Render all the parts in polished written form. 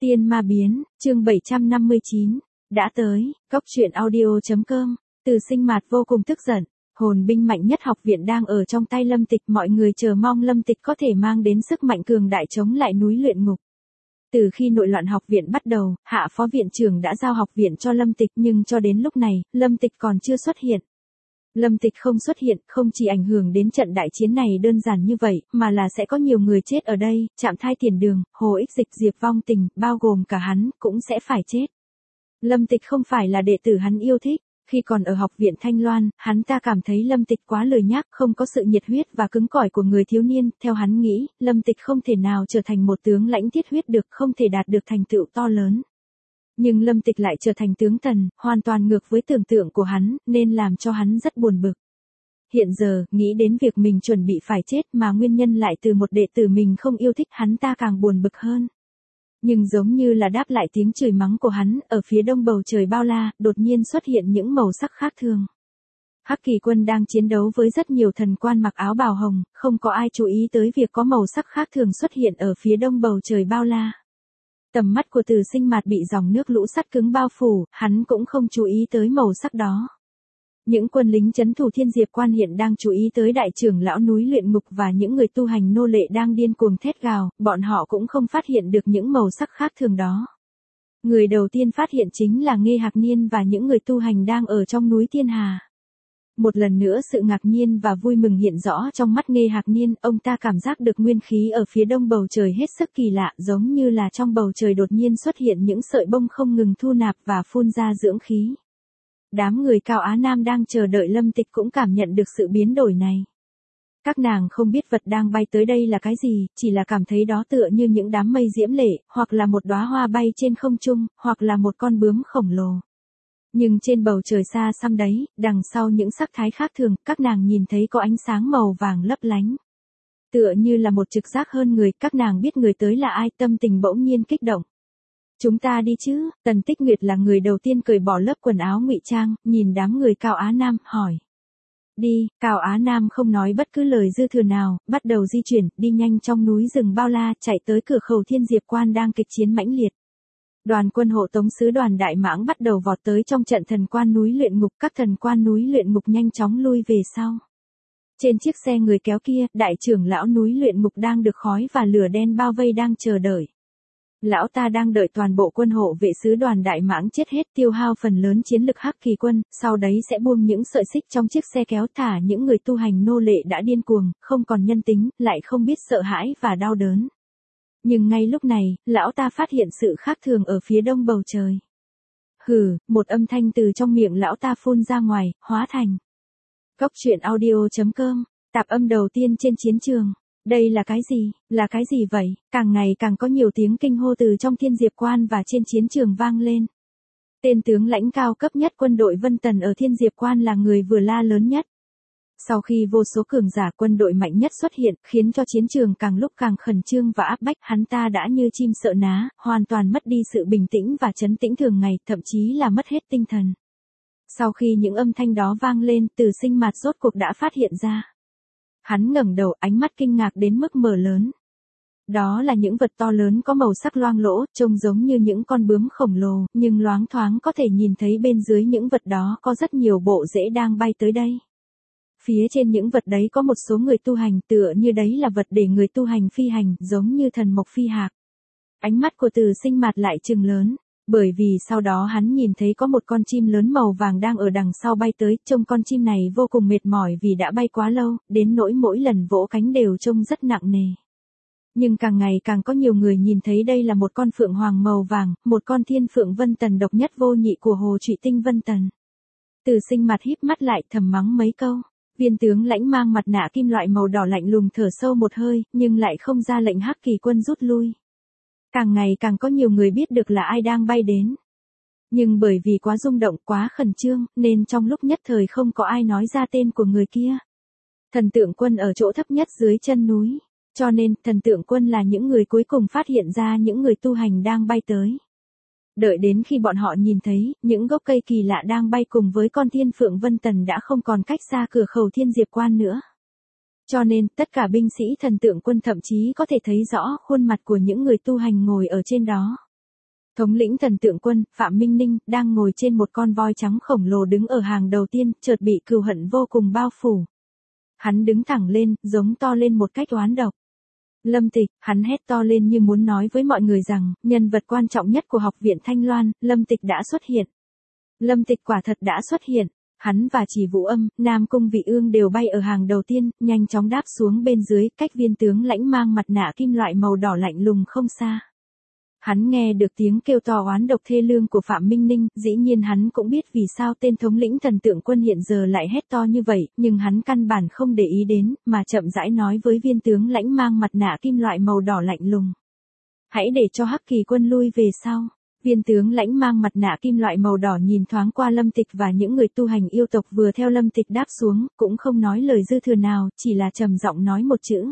Tiên ma biến, chương 759, đã tới, cốc truyện audio.com, Từ Sinh Mạt vô cùng tức giận, hồn binh mạnh nhất học viện đang ở trong tay Lâm Tịch, mọi người chờ mong Lâm Tịch có thể mang đến sức mạnh cường đại chống lại núi luyện ngục. Từ khi nội loạn học viện bắt đầu, hạ phó viện trưởng đã giao học viện cho Lâm Tịch, nhưng cho đến lúc này, Lâm Tịch còn chưa xuất hiện. Lâm Tịch không xuất hiện, không chỉ ảnh hưởng đến trận đại chiến này đơn giản như vậy, mà là sẽ có nhiều người chết ở đây, Trạm Thai Tiền Đường, Hồ Ích Dịch, Diệp Vong Tình, bao gồm cả hắn, cũng sẽ phải chết. Lâm Tịch không phải là đệ tử hắn yêu thích, khi còn ở học viện Thanh Loan, hắn ta cảm thấy Lâm Tịch quá lười nhác, không có sự nhiệt huyết và cứng cỏi của người thiếu niên, theo hắn nghĩ, Lâm Tịch không thể nào trở thành một tướng lãnh thiết huyết được, không thể đạt được thành tựu to lớn. Nhưng Lâm Tịch lại trở thành tướng tần, hoàn toàn ngược với tưởng tượng của hắn, nên làm cho hắn rất buồn bực. Hiện giờ, nghĩ đến việc mình chuẩn bị phải chết mà nguyên nhân lại từ một đệ tử mình không yêu thích, hắn ta càng buồn bực hơn. Nhưng giống như là đáp lại tiếng chửi mắng của hắn, ở phía đông bầu trời bao la, đột nhiên xuất hiện những màu sắc khác thường. Hắc Kỳ Quân đang chiến đấu với rất nhiều thần quan mặc áo bào hồng, không có ai chú ý tới việc có màu sắc khác thường xuất hiện ở phía đông bầu trời bao la. Tầm mắt của Từ Sinh Mạt bị dòng nước lũ sắt cứng bao phủ, hắn cũng không chú ý tới màu sắc đó. Những quân lính trấn thủ Thiên Diệp Quan hiện đang chú ý tới đại trưởng lão núi luyện ngục và những người tu hành nô lệ đang điên cuồng thét gào, bọn họ cũng không phát hiện được những màu sắc khác thường đó. Người đầu tiên phát hiện chính là Nghê Hạc Niên và những người tu hành đang ở trong núi Thiên Hà. Một lần nữa sự ngạc nhiên và vui mừng hiện rõ trong mắt Nghê Hạc Niên, ông ta cảm giác được nguyên khí ở phía đông bầu trời hết sức kỳ lạ, giống như là trong bầu trời đột nhiên xuất hiện những sợi bông không ngừng thu nạp và phun ra dưỡng khí. Đám người Cao Á Nam đang chờ đợi Lâm Tịch cũng cảm nhận được sự biến đổi này. Các nàng không biết vật đang bay tới đây là cái gì, chỉ là cảm thấy đó tựa như những đám mây diễm lệ, hoặc là một đóa hoa bay trên không trung, hoặc là một con bướm khổng lồ. Nhưng trên bầu trời xa xăm đấy, đằng sau những sắc thái khác thường, các nàng nhìn thấy có ánh sáng màu vàng lấp lánh. Tựa như là một trực giác hơn người, các nàng biết người tới là ai, tâm tình bỗng nhiên kích động. Chúng ta đi chứ, Tần Tích Nguyệt là người đầu tiên cởi bỏ lớp quần áo ngụy trang, nhìn đám người Cao Á Nam, hỏi. Đi, Cao Á Nam không nói bất cứ lời dư thừa nào, bắt đầu di chuyển, đi nhanh trong núi rừng bao la, chạy tới cửa khẩu Thiên Diệp Quan đang kịch chiến mãnh liệt. Đoàn quân hộ tống sứ đoàn Đại Mãng bắt đầu vọt tới trong trận thần quan núi luyện ngục, các thần quan núi luyện ngục nhanh chóng lui về sau. Trên chiếc xe người kéo kia, đại trưởng lão núi luyện ngục đang được khói và lửa đen bao vây đang chờ đợi. Lão ta đang đợi toàn bộ quân hộ vệ sứ đoàn Đại Mãng chết hết, tiêu hao phần lớn chiến lực Hắc Kỳ Quân, sau đấy sẽ buông những sợi xích trong chiếc xe kéo, thả những người tu hành nô lệ đã điên cuồng, không còn nhân tính, lại không biết sợ hãi và đau đớn. Nhưng ngay lúc này, lão ta phát hiện sự khác thường ở phía đông bầu trời. Hừ, một âm thanh từ trong miệng lão ta phun ra ngoài, hóa thành. Cốc truyện audio.com, tạp âm đầu tiên trên chiến trường. Đây là cái gì? Là cái gì vậy? Càng ngày càng có nhiều tiếng kinh hô từ trong Thiên Diệp Quan và trên chiến trường vang lên. Tên tướng lãnh cao cấp nhất quân đội Vân Tần ở Thiên Diệp Quan là người vừa la lớn nhất. Sau khi vô số cường giả quân đội mạnh nhất xuất hiện, khiến cho chiến trường càng lúc càng khẩn trương và áp bách, hắn ta đã như chim sợ ná, hoàn toàn mất đi sự bình tĩnh và trấn tĩnh thường ngày, thậm chí là mất hết tinh thần. Sau khi những âm thanh đó vang lên, Từ Sinh Mạt rốt cuộc đã phát hiện ra. Hắn ngẩng đầu, ánh mắt kinh ngạc đến mức mở lớn. Đó là những vật to lớn có màu sắc loang lỗ, trông giống như những con bướm khổng lồ, nhưng loáng thoáng có thể nhìn thấy bên dưới những vật đó có rất nhiều bộ rễ đang bay tới đây. Phía trên những vật đấy có một số người tu hành, tựa như đấy là vật để người tu hành phi hành, giống như thần mộc phi hạc. Ánh mắt của Từ Sinh Mạt lại trừng lớn, bởi vì sau đó hắn nhìn thấy có một con chim lớn màu vàng đang ở đằng sau bay tới, trông con chim này vô cùng mệt mỏi vì đã bay quá lâu, đến nỗi mỗi lần vỗ cánh đều trông rất nặng nề. Nhưng càng ngày càng có nhiều người nhìn thấy đây là một con phượng hoàng màu vàng, một con thiên phượng Vân Tần độc nhất vô nhị của Hồ Trụy Tinh Vân Tần. Từ Sinh Mạt híp mắt lại, thầm mắng mấy câu. Viên tướng lãnh mang mặt nạ kim loại màu đỏ lạnh lùng thở sâu một hơi, nhưng lại không ra lệnh Hắc Kỳ Quân rút lui. Càng ngày càng có nhiều người biết được là ai đang bay đến. Nhưng bởi vì quá rung động, quá khẩn trương, nên trong lúc nhất thời không có ai nói ra tên của người kia. Thần tượng quân ở chỗ thấp nhất dưới chân núi. Cho nên, thần tượng quân là những người cuối cùng phát hiện ra những người tu hành đang bay tới. Đợi đến khi bọn họ nhìn thấy, những gốc cây kỳ lạ đang bay cùng với con thiên phượng Vân Tần đã không còn cách xa cửa khẩu Thiên Diệp Quan nữa. Cho nên, tất cả binh sĩ thần tượng quân thậm chí có thể thấy rõ khuôn mặt của những người tu hành ngồi ở trên đó. Thống lĩnh thần tượng quân, Phạm Minh Ninh, đang ngồi trên một con voi trắng khổng lồ đứng ở hàng đầu tiên, chợt bị cừu hận vô cùng bao phủ. Hắn đứng thẳng lên, giống to lên một cách oán độc. Lâm Tịch, hắn hét to lên như muốn nói với mọi người rằng, nhân vật quan trọng nhất của học viện Thanh Loan, Lâm Tịch đã xuất hiện. Lâm Tịch quả thật đã xuất hiện. Hắn và Chỉ Vũ Âm, Nam Cung Vị Ương đều bay ở hàng đầu tiên, nhanh chóng đáp xuống bên dưới, cách viên tướng lãnh mang mặt nạ kim loại màu đỏ lạnh lùng không xa. Hắn nghe được tiếng kêu to oán độc thê lương của Phạm Minh Ninh, dĩ nhiên hắn cũng biết vì sao tên thống lĩnh thần tượng quân hiện giờ lại hét to như vậy, nhưng hắn căn bản không để ý đến, mà chậm rãi nói với viên tướng lãnh mang mặt nạ kim loại màu đỏ lạnh lùng. Hãy để cho Hắc Kỳ quân lui về sau. Viên tướng lãnh mang mặt nạ kim loại màu đỏ nhìn thoáng qua Lâm Tịch và những người tu hành yêu tộc vừa theo Lâm Tịch đáp xuống, cũng không nói lời dư thừa nào, chỉ là trầm giọng nói một chữ.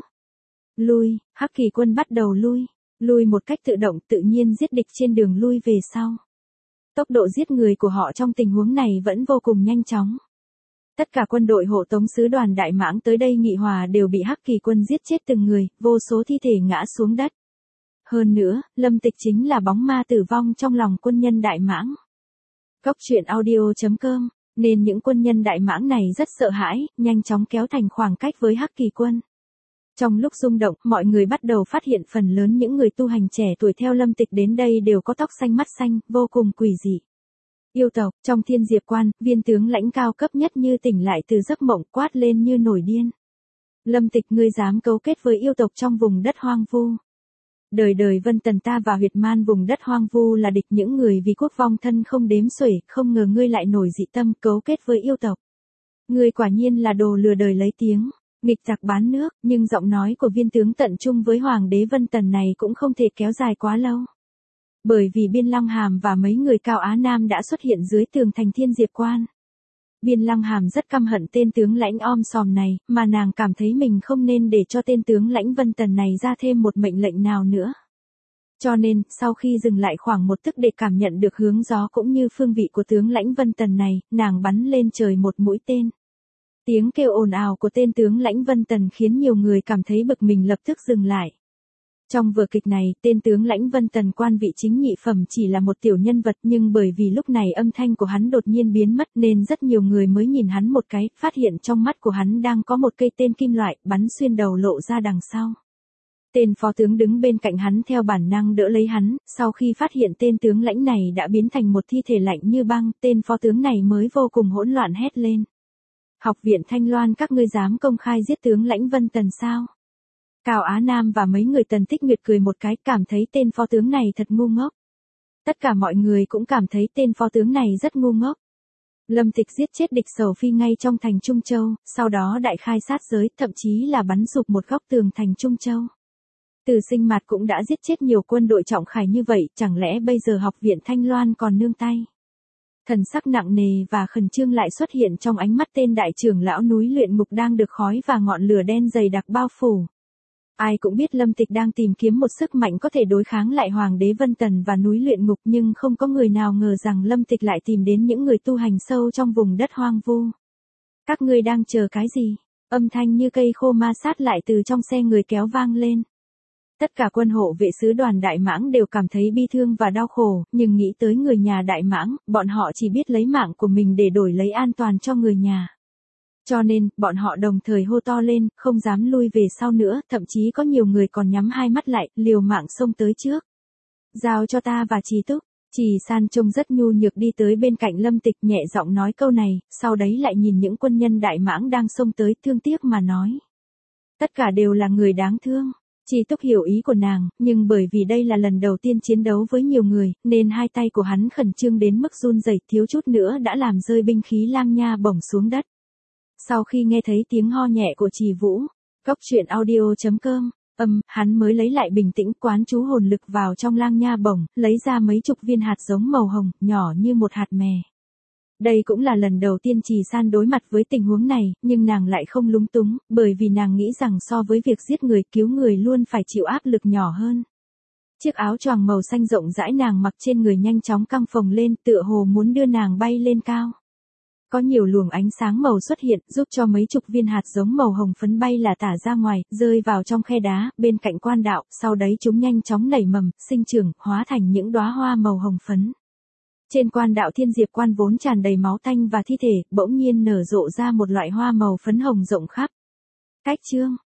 Lui, Hắc Kỳ quân bắt đầu lui. Lui một cách tự động tự nhiên giết địch trên đường lui về sau. Tốc độ giết người của họ trong tình huống này vẫn vô cùng nhanh chóng. Tất cả quân đội hộ tống sứ đoàn Đại Mãng tới đây nghị hòa đều bị Hắc Kỳ quân giết chết từng người, vô số thi thể ngã xuống đất. Hơn nữa, Lâm Tịch chính là bóng ma tử vong trong lòng quân nhân Đại Mãng. Góc truyện audio.com, nên những quân nhân Đại Mãng này rất sợ hãi, nhanh chóng kéo thành khoảng cách với Hắc Kỳ quân. Trong lúc rung động, mọi người bắt đầu phát hiện phần lớn những người tu hành trẻ tuổi theo Lâm Tịch đến đây đều có tóc xanh mắt xanh, vô cùng quỷ dị. Yêu tộc, trong Thiên Diệp Quan, viên tướng lãnh cao cấp nhất như tỉnh lại từ giấc mộng quát lên như nổi điên. Lâm Tịch, ngươi dám cấu kết với yêu tộc trong vùng đất hoang vu. Đời đời Vân Tần ta và Huyệt Man vùng đất hoang vu là địch những người vì quốc vong thân không đếm xuể, không ngờ ngươi lại nổi dị tâm cấu kết với yêu tộc. Ngươi quả nhiên là đồ lừa đời lấy tiếng. Nghịch tặc bán nước, nhưng giọng nói của viên tướng tận trung với Hoàng đế Vân Tần này cũng không thể kéo dài quá lâu. Bởi vì Biên Lăng Hàm và mấy người Cao Á Nam đã xuất hiện dưới tường thành Thiên Diệp Quan. Biên Lăng Hàm rất căm hận tên tướng lãnh om sòm này, mà nàng cảm thấy mình không nên để cho tên tướng lãnh Vân Tần này ra thêm một mệnh lệnh nào nữa. Cho nên, sau khi dừng lại khoảng một tức để cảm nhận được hướng gió cũng như phương vị của tướng lãnh Vân Tần này, nàng bắn lên trời một mũi tên. Tiếng kêu ồn ào của tên tướng lãnh Vân Tần khiến nhiều người cảm thấy bực mình lập tức dừng lại. Trong vở kịch này, tên tướng lãnh Vân Tần quan vị chính nhị phẩm chỉ là một tiểu nhân vật nhưng bởi vì lúc này âm thanh của hắn đột nhiên biến mất nên rất nhiều người mới nhìn hắn một cái, phát hiện trong mắt của hắn đang có một cây tên kim loại bắn xuyên đầu lộ ra đằng sau. Tên phó tướng đứng bên cạnh hắn theo bản năng đỡ lấy hắn, sau khi phát hiện tên tướng lãnh này đã biến thành một thi thể lạnh như băng, tên phó tướng này mới vô cùng hỗn loạn hét lên. Học viện Thanh Loan các ngươi dám công khai giết tướng lãnh Vân Tần sao? Cao Á Nam và mấy người Tần Tích Nguyệt cười một cái cảm thấy tên phó tướng này thật ngu ngốc. Tất cả mọi người cũng cảm thấy tên phó tướng này rất ngu ngốc. Lâm Tịch giết chết địch Sầu Phi ngay trong thành Trung Châu, sau đó đại khai sát giới, thậm chí là bắn sụp một góc tường thành Trung Châu. Từ Sinh Mạt cũng đã giết chết nhiều quân đội trọng khải như vậy, chẳng lẽ bây giờ học viện Thanh Loan còn nương tay? Thần sắc nặng nề và khẩn trương lại xuất hiện trong ánh mắt tên đại trưởng lão núi luyện ngục đang được khói và ngọn lửa đen dày đặc bao phủ. Ai cũng biết Lâm Tịch đang tìm kiếm một sức mạnh có thể đối kháng lại Hoàng đế Vân Tần và núi luyện ngục nhưng không có người nào ngờ rằng Lâm Tịch lại tìm đến những người tu hành sâu trong vùng đất hoang vu. Các ngươi đang chờ cái gì? Âm thanh như cây khô ma sát lại từ trong xe người kéo vang lên. Tất cả quân hộ vệ sứ đoàn Đại Mãng đều cảm thấy bi thương và đau khổ, nhưng nghĩ tới người nhà Đại Mãng, bọn họ chỉ biết lấy mạng của mình để đổi lấy an toàn cho người nhà. Cho nên, bọn họ đồng thời hô to lên, không dám lui về sau nữa, thậm chí có nhiều người còn nhắm hai mắt lại, liều mạng xông tới trước. Giao cho ta và Trì Túc. Trì San trông rất nhu nhược đi tới bên cạnh Lâm Tịch nhẹ giọng nói câu này, sau đấy lại nhìn những quân nhân Đại Mãng đang xông tới thương tiếc mà nói. Tất cả đều là người đáng thương. Trì Túc hiểu ý của nàng, nhưng bởi vì đây là lần đầu tiên chiến đấu với nhiều người, nên hai tay của hắn khẩn trương đến mức run rẩy, thiếu chút nữa đã làm rơi binh khí lang nha bổng xuống đất. Sau khi nghe thấy tiếng ho nhẹ của Trì Vũ, góc truyện audio.com, hắn mới lấy lại bình tĩnh quán chú hồn lực vào trong lang nha bổng, lấy ra mấy chục viên hạt giống màu hồng, nhỏ như một hạt mè. Đây cũng là lần đầu tiên Trì San đối mặt với tình huống này, nhưng nàng lại không lúng túng, bởi vì nàng nghĩ rằng so với việc giết người cứu người luôn phải chịu áp lực nhỏ hơn. Chiếc áo choàng màu xanh rộng rãi nàng mặc trên người nhanh chóng căng phồng lên, tựa hồ muốn đưa nàng bay lên cao. Có nhiều luồng ánh sáng màu xuất hiện, giúp cho mấy chục viên hạt giống màu hồng phấn bay là tả ra ngoài, rơi vào trong khe đá, bên cạnh quan đạo, sau đấy chúng nhanh chóng nảy mầm, sinh trưởng, hóa thành những đóa hoa màu hồng phấn. Trên quan đạo Thiên Diệp Quan vốn tràn đầy máu tanh và thi thể, bỗng nhiên nở rộ ra một loại hoa màu phấn hồng rộng khắp. Cách chương